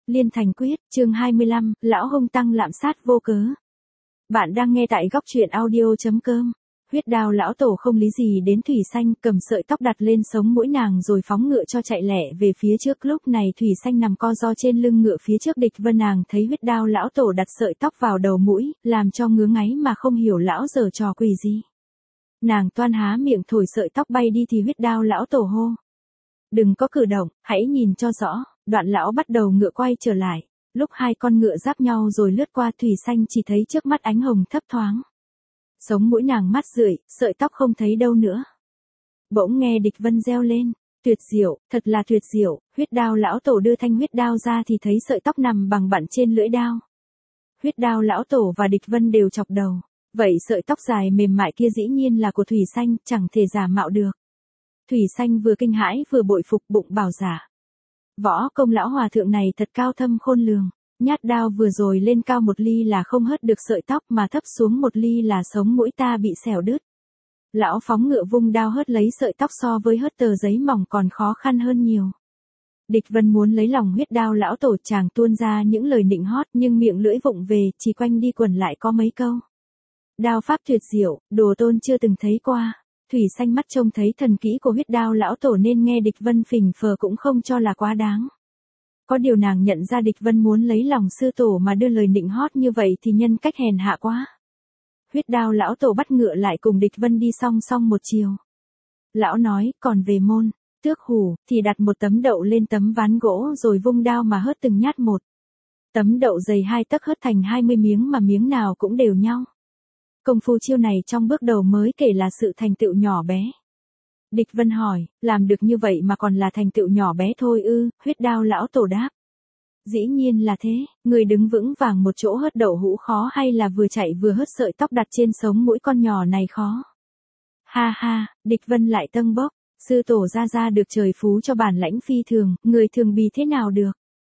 Liên Thành Quyết, chương 25, lão hung tăng lạm sát vô cớ. Bạn đang nghe tại góc truyện audio.com. Huyết Đao lão tổ không lý gì đến Thủy Xanh, cầm sợi tóc đặt lên sống mũi nàng rồi phóng ngựa cho chạy lẹ về phía trước. Lúc này Thủy Xanh nằm co ro trên lưng ngựa phía trước Địch Vân, nàng thấy Huyết Đao lão tổ đặt sợi tóc vào đầu mũi, làm cho ngứa ngáy mà không hiểu lão giở trò quỷ gì. Nàng toan há miệng thổi sợi tóc bay đi thì Huyết Đao lão tổ hô: "Đừng có cử động, hãy nhìn cho rõ." Đoạn lão bắt đầu ngựa quay trở lại. Lúc hai con ngựa giáp nhau rồi lướt qua, Thủy Xanh chỉ thấy trước mắt ánh hồng thấp thoáng. Sống mũi nàng mát rượi, sợi tóc không thấy đâu nữa. Bỗng nghe Địch Vân reo lên: "Tuyệt diệu, thật là tuyệt diệu." Huyết Đao lão tổ đưa thanh huyết đao ra thì thấy sợi tóc nằm bằng bặn trên lưỡi đao. Huyết Đao lão tổ và Địch Vân đều chọc đầu. Vậy sợi tóc dài mềm mại kia dĩ nhiên là của Thủy Xanh, chẳng thể giả mạo được. Thủy Xanh vừa kinh hãi vừa bội phục, bụng bảo giả: "Võ công lão hòa thượng này thật cao thâm khôn lường. Nhát đao vừa rồi lên cao một ly là không hớt được sợi tóc, mà thấp xuống một ly là sống mũi ta bị xẻo đứt." Lão phóng ngựa vung đao hớt lấy sợi tóc so với hớt tờ giấy mỏng còn khó khăn hơn nhiều. Địch Vân muốn lấy lòng Huyết Đao lão tổ, chàng tuôn ra những lời nịnh hót nhưng miệng lưỡi vụng về, chỉ quanh đi quẩn lại có mấy câu: "Đao pháp tuyệt diệu, đồ tôn chưa từng thấy qua." Thủy Xanh mắt trông thấy thần kỹ của Huyết Đao lão tổ nên nghe Địch Vân phỉnh phờ cũng không cho là quá đáng. Có điều nàng nhận ra Địch Vân muốn lấy lòng sư tổ mà đưa lời nịnh hót như vậy thì nhân cách hèn hạ quá. Huyết Đao lão tổ bắt ngựa lại cùng Địch Vân đi song song một chiều. Lão nói: "Còn về môn Tước Hủ thì đặt một tấm đậu lên tấm ván gỗ rồi vung đao mà hớt từng nhát một. Tấm đậu dày 2 tấc hớt thành 20 miếng mà miếng nào cũng đều nhau. Công phu chiêu này trong bước đầu mới kể là sự thành tựu nhỏ bé." Địch Vân hỏi: "Làm được như vậy mà còn là thành tựu nhỏ bé thôi ư?" Huyết Đao lão tổ đáp: "Dĩ nhiên là thế, người đứng vững vàng một chỗ hớt đậu hũ khó hay là vừa chạy vừa hớt sợi tóc đặt trên sống mũi con nhỏ này khó?" Ha ha, Địch Vân lại tâng bốc: "Sư tổ ra được trời phú cho bản lãnh phi thường, người thường bì thế nào được.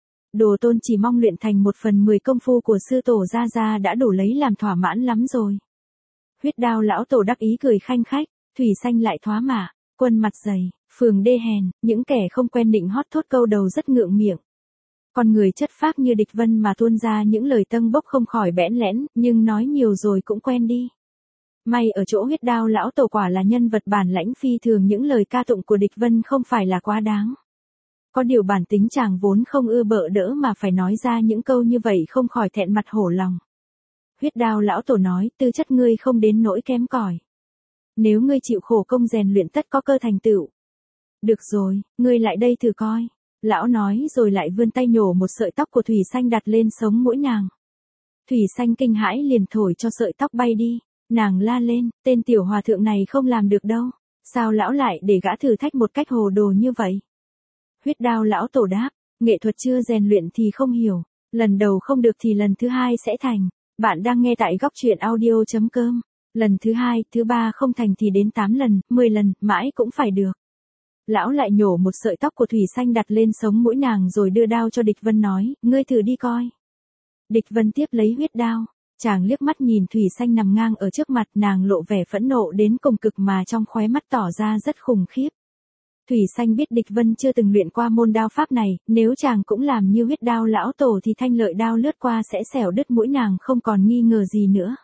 Đồ tôn chỉ mong luyện thành 1/10 công phu của sư tổ ra đã đủ lấy làm thỏa mãn lắm rồi." Huyết Đao lão tổ đắc ý cười khanh khách. Thủy Xanh lại thoá mạ: "Quân mặt dày, phường đê hèn." Những kẻ không quen nịnh hót thốt câu đầu rất ngượng miệng. Con người chất phác như Địch Vân mà tuôn ra những lời tâng bốc không khỏi bẽn lẽn, nhưng nói nhiều rồi cũng quen đi. May ở chỗ Huyết Đao lão tổ quả là nhân vật bản lãnh phi thường, những lời ca tụng của Địch Vân không phải là quá đáng. Có điều bản tính chàng vốn không ưa bợ đỡ mà phải nói ra những câu như vậy không khỏi thẹn mặt hổ lòng. Huyết Đao lão tổ nói: "Tư chất ngươi không đến nỗi kém cỏi. Nếu ngươi chịu khổ công rèn luyện tất có cơ thành tựu. Được rồi, ngươi lại đây thử coi." Lão nói rồi lại vươn tay nhổ một sợi tóc của Thủy Xanh đặt lên sống mũi nàng. Thủy Xanh kinh hãi liền thổi cho sợi tóc bay đi. Nàng la lên: "Tên tiểu hòa thượng này không làm được đâu. Sao lão lại để gã thử thách một cách hồ đồ như vậy?" Huyết Đao lão tổ đáp: "Nghệ thuật chưa rèn luyện thì không hiểu. Lần đầu không được thì lần thứ hai sẽ thành." Bạn đang nghe tại góc truyện audio.com. Lần thứ hai, thứ ba không thành thì đến 8 lần, 10 lần, mãi cũng phải được. Lão lại nhổ một sợi tóc của Thủy Xanh đặt lên sống mũi nàng rồi đưa đao cho Địch Vân nói: "Ngươi thử đi coi." Địch Vân tiếp lấy huyết đao. Chàng liếc mắt nhìn Thủy Xanh nằm ngang ở trước mặt, nàng lộ vẻ phẫn nộ đến cùng cực mà trong khóe mắt tỏ ra rất khủng khiếp. Thủy Xanh biết Địch Vân chưa từng luyện qua môn đao pháp này, nếu chàng cũng làm như Huyết Đao lão tổ thì thanh lợi đao lướt qua sẽ xẻo đứt mũi nàng không còn nghi ngờ gì nữa.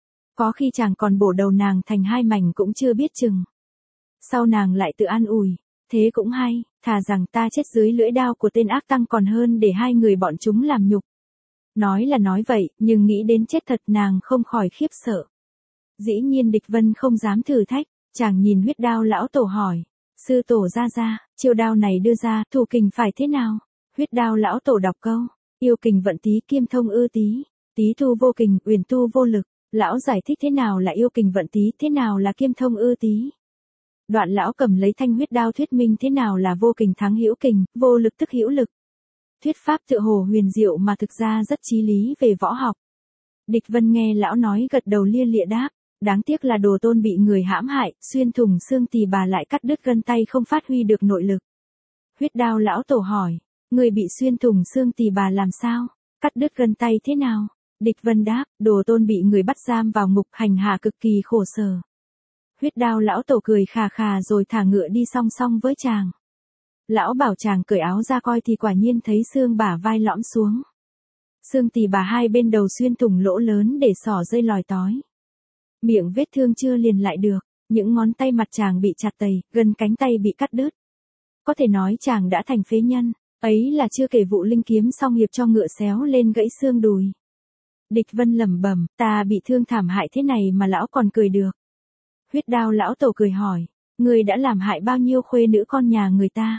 Có khi chàng còn bổ đầu nàng thành 2 mảnh cũng chưa biết chừng. Sau nàng lại tự an ủi: "Thế cũng hay, thà rằng ta chết dưới lưỡi đao của tên ác tăng còn hơn để hai người bọn chúng làm nhục." Nói là nói vậy, nhưng nghĩ đến chết thật nàng không khỏi khiếp sợ. Dĩ nhiên Địch Vân không dám thử thách. Chàng nhìn Huyết Đao lão tổ hỏi: "Sư tổ ra, chiêu đao này đưa ra, thủ kình phải thế nào?" Huyết Đao lão tổ đọc câu: "Yêu kình vận tý, kiêm thông ư tý. Tý tu vô kình, uyển tu vô lực." Lão giải thích thế nào là yêu kình vận tý, thế nào là kiêm thông ư tý. Đoạn lão cầm lấy thanh huyết đao thuyết minh thế nào là vô kình thắng hữu kình, vô lực tức hữu lực. Thuyết pháp tựa hồ huyền diệu mà thực ra rất chí lý về võ học. Địch Vân nghe lão nói gật đầu lia lịa đáp: "Đáng tiếc là đồ tôn bị người hãm hại, xuyên thủng xương tỳ bà lại cắt đứt gân tay không phát huy được nội lực." Huyết Đao lão tổ hỏi: "Người bị xuyên thủng xương tỳ bà làm sao? Cắt đứt gân tay thế nào?" Địch Vân đáp: "Đồ tôn bị người bắt giam vào ngục hành hạ cực kỳ khổ sở." Huyết Đao lão tổ cười khà khà rồi thả ngựa đi song song với chàng. Lão bảo chàng cởi áo ra coi thì quả nhiên thấy xương bả vai lõm xuống. Xương tỳ bà hai bên đầu xuyên thủng lỗ lớn để xỏ dây lòi tói. Miệng vết thương chưa liền lại được, những ngón tay mặt chàng bị chặt tầy, gần cánh tay bị cắt đứt. Có thể nói chàng đã thành phế nhân, ấy là chưa kể vụ linh kiếm song hiệp cho ngựa xéo lên gãy xương đùi. Địch Vân lẩm bẩm, ta bị thương thảm hại thế này mà lão còn cười được. Huyết Đao lão tổ cười hỏi, ngươi đã làm hại bao nhiêu khuê nữ con nhà người ta?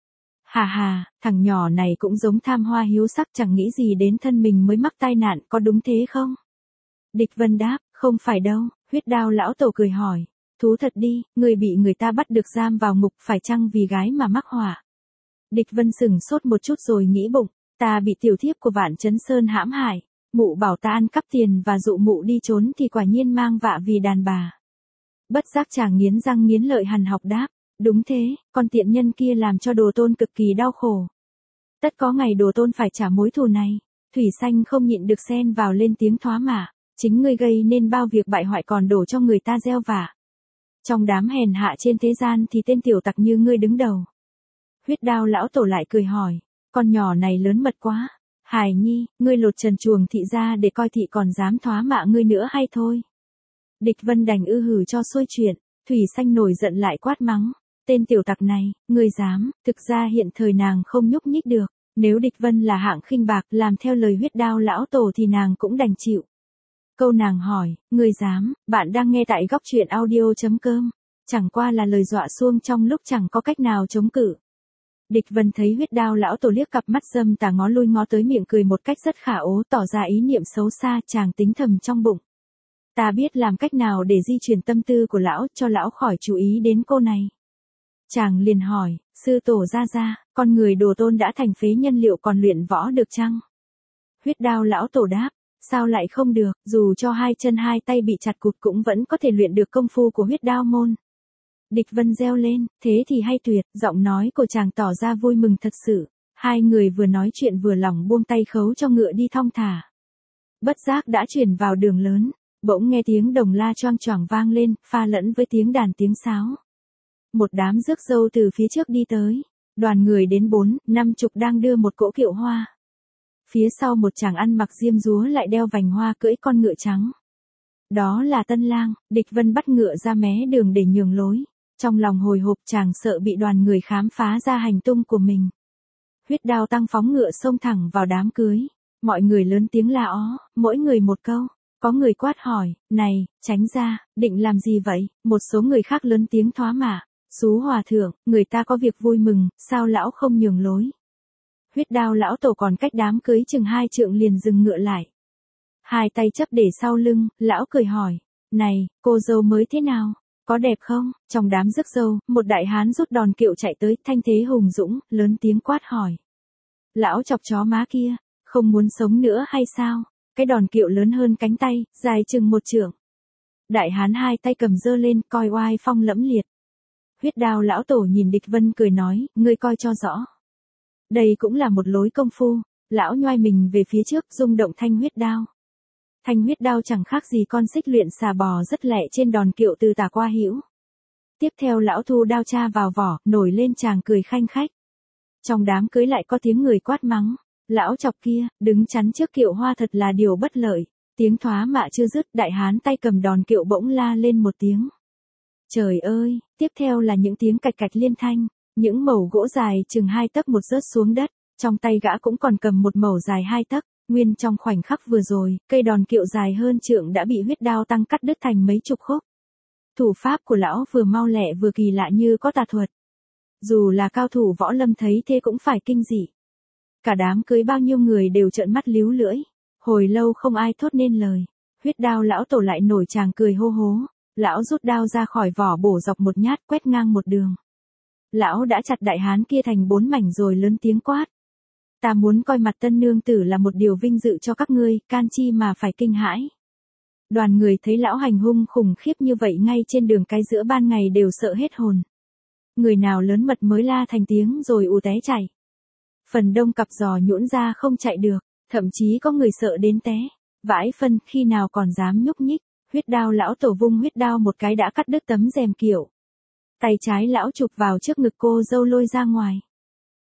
Hà hà, thằng nhỏ này cũng giống tham hoa hiếu sắc, chẳng nghĩ gì đến thân mình mới mắc tai nạn, có đúng thế không? Địch Vân đáp, không phải đâu. Huyết Đao lão tổ cười hỏi, thú thật đi, ngươi bị người ta bắt được giam vào ngục phải chăng vì gái mà mắc họa? Địch Vân sững sốt một chút rồi nghĩ bụng, ta bị tiểu thiếp của Vạn Chấn Sơn hãm hại, mụ bảo ta ăn cắp tiền và dụ mụ đi trốn thì quả nhiên mang vạ vì đàn bà. Bất giác chàng nghiến răng nghiến lợi hằn học đáp, đúng thế, con tiện nhân kia làm cho Đồ Tôn cực kỳ đau khổ. Tất có ngày Đồ Tôn phải trả mối thù này. Thủy Sanh không nhịn được xen vào lên tiếng thoá mạ, chính ngươi gây nên bao việc bại hoại còn đổ cho người ta gieo vạ. Trong đám hèn hạ trên thế gian thì tên tiểu tặc như ngươi đứng đầu. Huyết Đao lão tổ lại cười hỏi, con nhỏ này lớn mật quá. Hải Nhi, ngươi lột trần chuồng thị ra để coi thị còn dám thoá mạ ngươi nữa hay thôi. Địch Vân đành hử cho xuôi chuyện. Thủy Sanh nổi giận lại quát mắng, tên tiểu tặc này, ngươi dám? Thực ra hiện thời nàng không nhúc nhích được, nếu Địch Vân là hạng khinh bạc làm theo lời Huyết Đao lão tổ thì nàng cũng đành chịu. Câu nàng hỏi, ngươi dám? Bạn đang nghe tại góc truyện audio.com. Chẳng qua là lời dọa xuông trong lúc chẳng có cách nào chống cự. Địch Vân thấy Huyết Đao lão tổ liếc cặp mắt dâm tà ngó lui ngó tới miệng cười một cách rất khả ố, tỏ ra ý niệm xấu xa. Chàng tính thầm trong bụng, ta biết làm cách nào để di chuyển tâm tư của lão, cho lão khỏi chú ý đến cô này. Chàng liền hỏi, sư tổ ra, con người Đồ Tôn đã thành phế nhân liệu còn luyện võ được chăng? Huyết Đao lão tổ đáp, sao lại không được, dù cho hai chân hai tay bị chặt cụt cũng vẫn có thể luyện được công phu của Huyết Đao môn. Địch Vân reo lên, thế thì hay tuyệt, giọng nói của chàng tỏ ra vui mừng thật sự. Hai người vừa nói chuyện vừa lòng buông tay khấu cho ngựa đi thong thả. Bất giác đã chuyển vào đường lớn, bỗng nghe tiếng đồng la choang choảng vang lên, pha lẫn với tiếng đàn tiếng sáo. Một đám rước dâu từ phía trước đi tới, đoàn người đến 4-50 đang đưa một cỗ kiệu hoa. Phía sau một chàng ăn mặc diêm dúa lại đeo vành hoa cưỡi con ngựa trắng. Đó là Tân Lang. Địch Vân bắt ngựa ra mé đường để nhường lối. Trong lòng hồi hộp chàng sợ bị đoàn người khám phá ra hành tung của mình. Huyết Đao tăng phóng ngựa xông thẳng vào đám cưới. Mọi người lớn tiếng la ó, mỗi người một câu. Có người quát hỏi, này, tránh ra, định làm gì vậy? Một số người khác lớn tiếng thoá mạ, xú hòa thượng, người ta có việc vui mừng, sao lão không nhường lối? Huyết Đao lão tổ còn cách đám cưới chừng 2 trượng liền dừng ngựa lại. Hai tay chấp để sau lưng, lão cười hỏi, này, cô dâu mới thế nào? Có đẹp không? Trong đám rước dâu, một đại hán rút đòn kiệu chạy tới, thanh thế hùng dũng, lớn tiếng quát hỏi. Lão chọc chó má kia, không muốn sống nữa hay sao? Cái đòn kiệu lớn hơn cánh tay, dài chừng 1 trượng. Đại hán hai tay cầm giơ lên, coi oai phong lẫm liệt. Huyết Đao lão tổ nhìn Địch Vân cười nói, ngươi coi cho rõ. Đây cũng là một lối công phu. Lão nhoai mình về phía trước, rung động thanh huyết đao. Thanh huyết đao chẳng khác gì con xích luyện xà bò rất lẹ trên đòn kiệu từ tả qua hữu. Tiếp theo lão thu đao cha vào vỏ, nổi lên chàng cười khanh khách. Trong đám cưới lại có tiếng người quát mắng. Lão chọc kia, đứng chắn trước kiệu hoa thật là điều bất lợi. Tiếng thoá mạ chưa dứt, đại hán tay cầm đòn kiệu bỗng la lên một tiếng. Trời ơi, tiếp theo là những tiếng cạch cạch liên thanh. Những mẩu gỗ dài chừng 2 tấc một rớt xuống đất. Trong tay gã cũng còn cầm một mẩu dài 2 tấc. Nguyên trong khoảnh khắc vừa rồi, cây đòn kiệu dài hơn trượng đã bị Huyết Đao tăng cắt đứt thành mấy chục khúc. Thủ pháp của lão vừa mau lẹ vừa kỳ lạ như có tà thuật. Dù là cao thủ võ lâm thấy thế cũng phải kinh dị. Cả đám cưới bao nhiêu người đều trợn mắt líu lưỡi. Hồi lâu không ai thốt nên lời. Huyết Đao lão tổ lại nổi tràng cười hô hố. Lão rút đao ra khỏi vỏ bổ dọc một nhát quét ngang một đường. Lão đã chặt đại hán kia thành 4 mảnh rồi lớn tiếng quát. Ta muốn coi mặt tân nương tử là một điều vinh dự cho các ngươi, can chi mà phải kinh hãi. Đoàn người thấy lão hành hung khủng khiếp như vậy ngay trên đường cái giữa ban ngày đều sợ hết hồn. Người nào lớn mật mới la thành tiếng rồi ù té chạy. Phần đông cặp giò nhũn ra không chạy được, thậm chí có người sợ đến té. Vãi phân khi nào còn dám nhúc nhích. Huyết Đao lão tổ vung huyết đao một cái đã cắt đứt tấm rèm kiệu. Tay trái lão chụp vào trước ngực cô dâu lôi ra ngoài.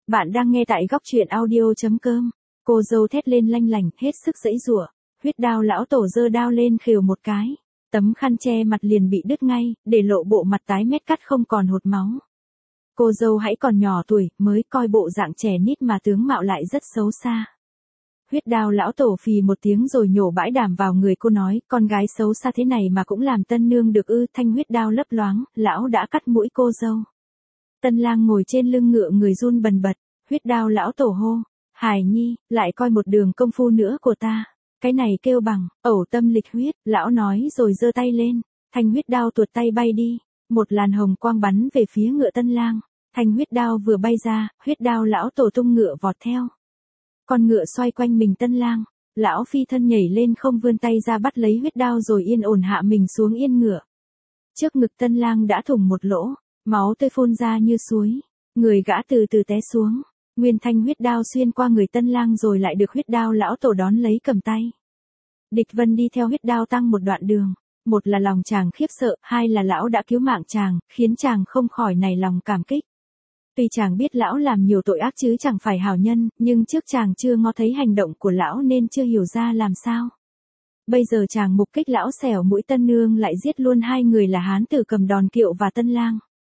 Bạn đang nghe tại góc truyện audio.com. Cô dâu thét lên lanh lảnh, hết sức giãy giụa. Huyết Đao lão tổ giơ đao lên khều một cái. Tấm khăn che mặt liền bị đứt ngay, để lộ bộ mặt tái mét cắt không còn hột máu. Cô dâu hãy còn nhỏ tuổi, mới coi bộ dạng trẻ nít mà tướng mạo lại rất xấu xa. Huyết Đao lão tổ phì một tiếng rồi nhổ bãi đảm vào người cô nói, con gái xấu xa thế này mà cũng làm tân nương được ư? Thanh huyết đao lấp loáng, lão đã cắt mũi cô dâu. Tân lang ngồi trên lưng ngựa người run bần bật, Huyết Đao lão tổ hô, Hải Nhi, lại coi một đường công phu nữa của ta. Cái này kêu bằng, ẩu tâm lịch huyết, lão nói rồi giơ tay lên, thanh huyết đao tuột tay bay đi, một làn hồng quang bắn về phía ngựa tân lang, thanh huyết đao vừa bay ra, Huyết Đao lão tổ tung ngựa vọt theo. Con ngựa xoay quanh mình tân lang, lão phi thân nhảy lên không vươn tay ra bắt lấy huyết đao rồi yên ổn hạ mình xuống yên ngựa. Trước ngực tân lang đã thủng một lỗ, máu tươi phun ra như suối, người gã từ từ té xuống. Nguyên thanh huyết đao xuyên qua người tân lang rồi lại được Huyết Đao lão tổ đón lấy cầm tay. Địch Vân đi theo huyết đao tăng một đoạn đường, một là lòng chàng khiếp sợ, hai là lão đã cứu mạng chàng, khiến chàng không khỏi nảy lòng cảm kích. Tuy chàng biết lão làm nhiều tội ác chứ chẳng phải hảo nhân, nhưng trước chàng chưa ngó thấy hành động của lão nên chưa hiểu ra làm sao. Bây giờ chàng mục kích lão xẻo mũi tân nương lại giết luôn hai người là hán tử cầm đòn kiệu và tân lang.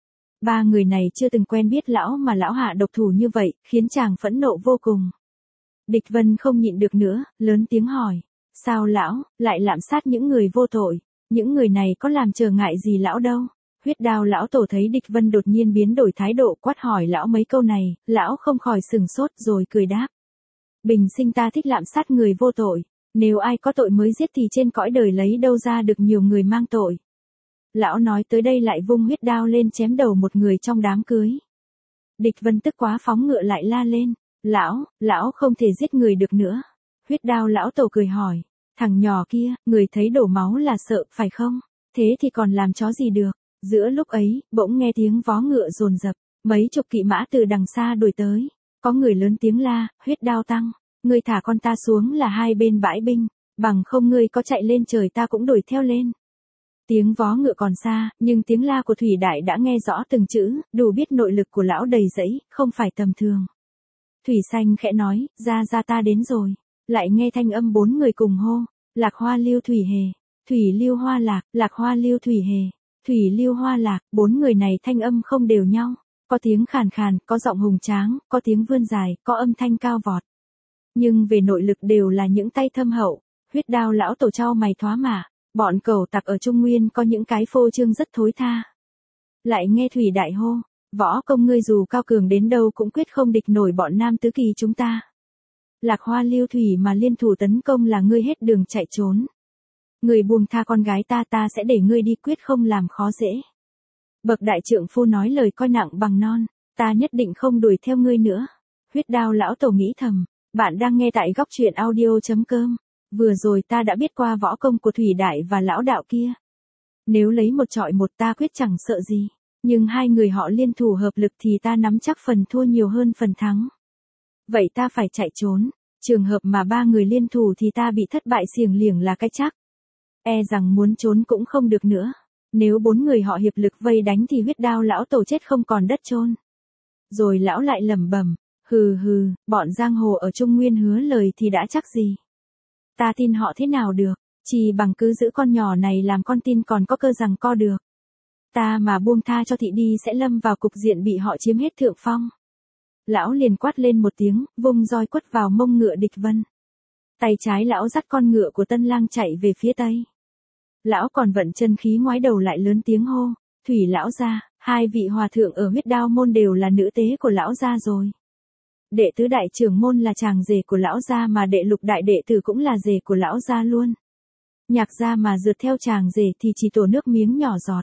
Ba người này chưa từng quen biết lão mà lão hạ độc thủ như vậy, khiến chàng phẫn nộ vô cùng. Địch Vân không nhịn được nữa, lớn tiếng hỏi, sao lão, lại lạm sát những người vô tội, những người này có làm trở ngại gì lão đâu. Huyết Đao lão tổ thấy Địch Vân đột nhiên biến đổi thái độ quát hỏi lão mấy câu này, lão không khỏi sừng sốt rồi cười đáp. Bình sinh ta thích lạm sát người vô tội, nếu ai có tội mới giết thì trên cõi đời lấy đâu ra được nhiều người mang tội. Lão nói tới đây lại vung huyết đao lên chém đầu một người trong đám cưới. Địch Vân tức quá phóng ngựa lại la lên, lão không thể giết người được nữa. Huyết Đao lão tổ cười hỏi, thằng nhỏ kia, người thấy đổ máu là sợ, phải không? Thế thì còn làm chó gì được? Giữa lúc ấy, bỗng nghe tiếng vó ngựa dồn dập, mấy chục kỵ mã từ đằng xa đuổi tới. Có người lớn tiếng la, Huyết Đao tăng, ngươi thả con ta xuống là hai bên bãi binh, bằng không ngươi có chạy lên trời ta cũng đuổi theo lên. Tiếng vó ngựa còn xa, nhưng tiếng la của Thủy Đại đã nghe rõ từng chữ, đủ biết nội lực của lão đầy dẫy, không phải tầm thường. Thủy Xanh khẽ nói, ra ta đến rồi. Lại nghe thanh âm bốn người cùng hô, Lạc Hoa Lưu Thủy Hề, Thủy Lưu Hoa Lạc, Lạc Hoa Lưu Thủy Hề, Thủy Lưu Hoa Lạc. Bốn người này thanh âm không đều nhau, có tiếng khàn khàn, có giọng hùng tráng, có tiếng vươn dài, có âm thanh cao vọt. Nhưng về nội lực đều là những tay thâm hậu. Huyết Đao lão tổ trao mày thoá mạ, bọn cẩu tặc ở Trung Nguyên có những cái phô trương rất thối tha. Lại nghe Thủy Đại hô, võ công ngươi dù cao cường đến đâu cũng quyết không địch nổi bọn nam tứ kỳ chúng ta. Lạc Hoa Lưu Thủy mà liên thủ tấn công là ngươi hết đường chạy trốn. Ngươi buông tha con gái ta sẽ để ngươi đi, quyết không làm khó dễ. Bậc đại trượng phu nói lời coi nặng bằng non, ta nhất định không đuổi theo ngươi nữa. Huyết Đao lão tổ nghĩ thầm, bạn đang nghe tại góc truyện audio.com. Vừa rồi ta đã biết qua võ công của Thủy Đại và lão đạo kia. Nếu lấy một trọi một ta quyết chẳng sợ gì, nhưng hai người họ liên thủ hợp lực thì ta nắm chắc phần thua nhiều hơn phần thắng. Vậy ta phải chạy trốn, trường hợp mà ba người liên thủ thì ta bị thất bại xiềng liềng là cái chắc. E rằng muốn trốn cũng không được nữa. Nếu bốn người họ hiệp lực vây đánh thì Huyết Đao lão tổ chết không còn đất chôn. Rồi lão lại lẩm bẩm, hừ, bọn giang hồ ở Trung Nguyên hứa lời thì đã chắc gì. Ta tin họ thế nào được, chỉ bằng cứ giữ con nhỏ này làm con tin còn có cơ rằng co được. Ta mà buông tha cho thị đi sẽ lâm vào cục diện bị họ chiếm hết thượng phong. Lão liền quát lên một tiếng, vung roi quất vào mông ngựa Địch Vân. Tay trái lão dắt con ngựa của tân lang chạy về phía tây. Lão còn vận chân khí ngoái đầu lại lớn tiếng hô, Thủy lão gia, hai vị hòa thượng ở Huyết Đao môn đều là nữ tế của lão gia rồi. Đệ tứ đại trưởng môn là chàng rể của lão gia mà đệ lục đại đệ tử cũng là rể của lão gia luôn. Nhạc gia mà rượt theo chàng rể thì chỉ tổ nước miếng nhỏ giọt.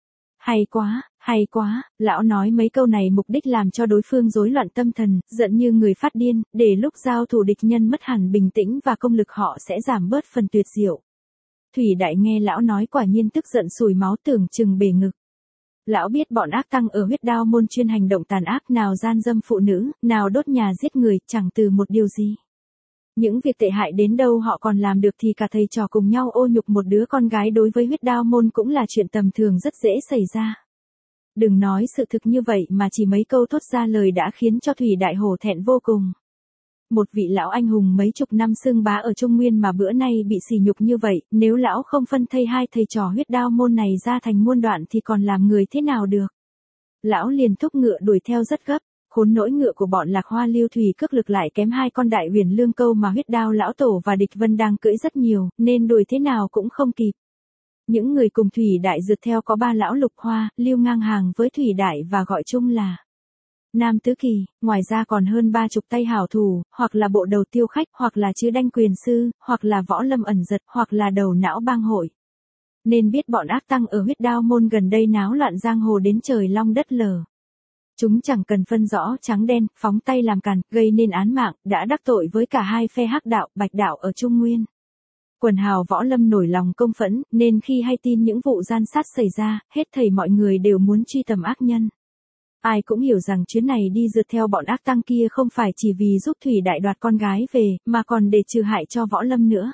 Hay quá, lão nói mấy câu này mục đích làm cho đối phương rối loạn tâm thần, giận như người phát điên, để lúc giao thủ địch nhân mất hẳn bình tĩnh và công lực họ sẽ giảm bớt phần tuyệt diệu. Thủy Đại nghe lão nói quả nhiên tức giận sùi máu tưởng chừng bể ngực. Lão biết bọn ác tăng ở Huyết Đao môn chuyên hành động tàn ác, nào gian dâm phụ nữ, nào đốt nhà giết người, chẳng từ một điều gì. Những việc tệ hại đến đâu họ còn làm được thì cả thầy trò cùng nhau ô nhục một đứa con gái đối với Huyết Đao môn cũng là chuyện tầm thường rất dễ xảy ra. Đừng nói sự thực như vậy mà chỉ mấy câu thốt ra lời đã khiến cho Thủy Đại hổ thẹn vô cùng. Một vị lão anh hùng mấy chục năm xưng bá ở Trung Nguyên mà bữa nay bị sỉ nhục như vậy, nếu lão không phân thây hai thầy trò huyết đao môn này ra thành muôn đoạn thì còn làm người thế nào được. Lão liền thúc ngựa đuổi theo rất gấp, khốn nỗi ngựa của bọn Lạc Hoa Lưu Thủy cước lực lại kém hai con đại huyền lương câu mà huyết đao lão tổ và địch vân đang cưỡi rất nhiều, nên đuổi thế nào cũng không kịp. Những người cùng Thủy Đại rượt theo có ba lão Lục Hoa, Lưu ngang hàng với Thủy Đại và gọi chung là Nam Tứ Kỳ, ngoài ra còn hơn 30 tay hảo thủ, hoặc là bộ đầu tiêu khách, hoặc là chữ đanh quyền sư, hoặc là võ lâm ẩn giật, hoặc là đầu não bang hội. Nên biết bọn ác tăng ở huyết đao môn gần đây náo loạn giang hồ đến trời long đất lở. Chúng chẳng cần phân rõ trắng đen, phóng tay làm càn, gây nên án mạng, đã đắc tội với cả hai phe hắc đạo, bạch đạo ở Trung Nguyên. Quần hào võ lâm nổi lòng công phẫn, nên khi hay tin những vụ gian sát xảy ra, hết thảy mọi người đều muốn truy tầm ác nhân. Ai cũng hiểu rằng chuyến này đi rượt theo bọn ác tăng kia không phải chỉ vì giúp Thủy Đại đoạt con gái về, mà còn để trừ hại cho võ lâm nữa.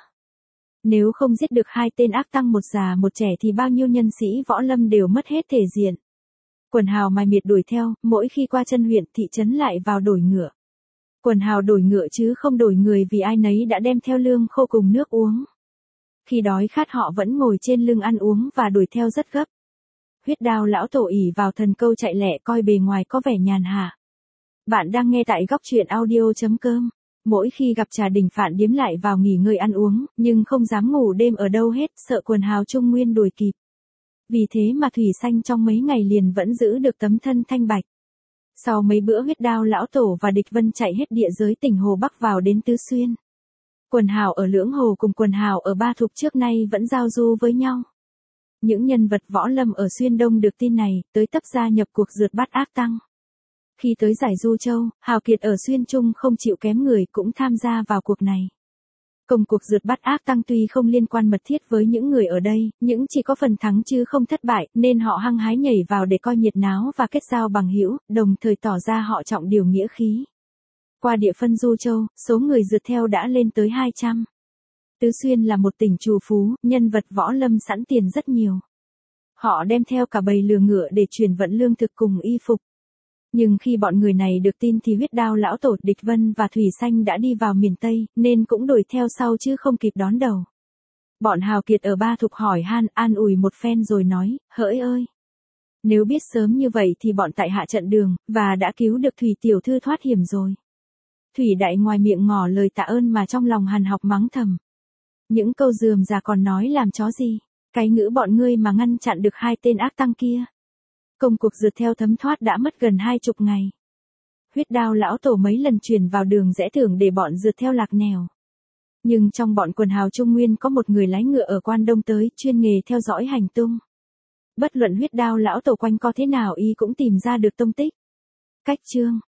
Nếu không giết được hai tên ác tăng một già một trẻ thì bao nhiêu nhân sĩ võ lâm đều mất hết thể diện. Quần hào mài miệt đuổi theo, mỗi khi qua chân huyện thị trấn lại vào đổi ngựa. Quần hào đổi ngựa chứ không đổi người vì ai nấy đã đem theo lương khô cùng nước uống. Khi đói khát họ vẫn ngồi trên lưng ăn uống và đuổi theo rất gấp. Huyết đao lão tổ ỷ vào thần câu chạy lẹ coi bề ngoài có vẻ nhàn hạ. Bạn đang nghe tại góc truyện audio.com. Mỗi khi gặp trà đình Phạn Điếm lại vào nghỉ ngơi ăn uống, nhưng không dám ngủ đêm ở đâu hết, sợ quần hào Trung Nguyên đuổi kịp. Vì thế mà Thủy Sanh trong mấy ngày liền vẫn giữ được tấm thân thanh bạch. Sau mấy bữa huyết đao lão tổ và địch vân chạy hết địa giới tỉnh Hồ Bắc vào đến Tứ Xuyên. Quần hào ở Lưỡng Hồ cùng quần hào ở Ba Thục trước nay vẫn giao du với nhau. Những nhân vật võ lâm ở Xuyên Đông được tin này, tới tấp gia nhập cuộc rượt bắt ác tăng. Khi tới giải Du Châu, hào kiệt ở Xuyên Trung không chịu kém người cũng tham gia vào cuộc này. Công cuộc rượt bắt ác tăng tuy không liên quan mật thiết với những người ở đây, những chỉ có phần thắng chứ không thất bại, nên họ hăng hái nhảy vào để coi nhiệt náo và kết giao bằng hữu, đồng thời tỏ ra họ trọng điều nghĩa khí. Qua địa phân Du Châu, số người rượt theo đã lên tới 200. Tứ Xuyên là một tỉnh trù phú, nhân vật võ lâm sẵn tiền rất nhiều. Họ đem theo cả bầy lừa ngựa để chuyển vận lương thực cùng y phục. Nhưng khi bọn người này được tin thì huyết đao lão tổ địch vân và Thủy Sanh đã đi vào miền Tây, nên cũng đuổi theo sau chứ không kịp đón đầu. Bọn hào kiệt ở Ba Thục hỏi han an ủi một phen rồi nói, hỡi ơi! Nếu biết sớm như vậy thì bọn tại hạ trận đường, và đã cứu được Thủy tiểu thư thoát hiểm rồi. Thủy Đại ngoài miệng ngỏ lời tạ ơn mà trong lòng hằn học mắng thầm. Những câu rườm rà còn nói làm chó gì, cái ngữ bọn ngươi mà ngăn chặn được hai tên ác tăng kia. Công cuộc rượt theo thấm thoát đã mất gần 20 ngày. Huyết đao lão tổ mấy lần chuyển vào đường rẽ thưởng để bọn rượt theo lạc nẻo. Nhưng trong bọn quần hào Trung Nguyên có một người lái ngựa ở Quan Đông tới chuyên nghề theo dõi hành tung. Bất luận huyết đao lão tổ quanh co thế nào y cũng tìm ra được tông tích. Cách chương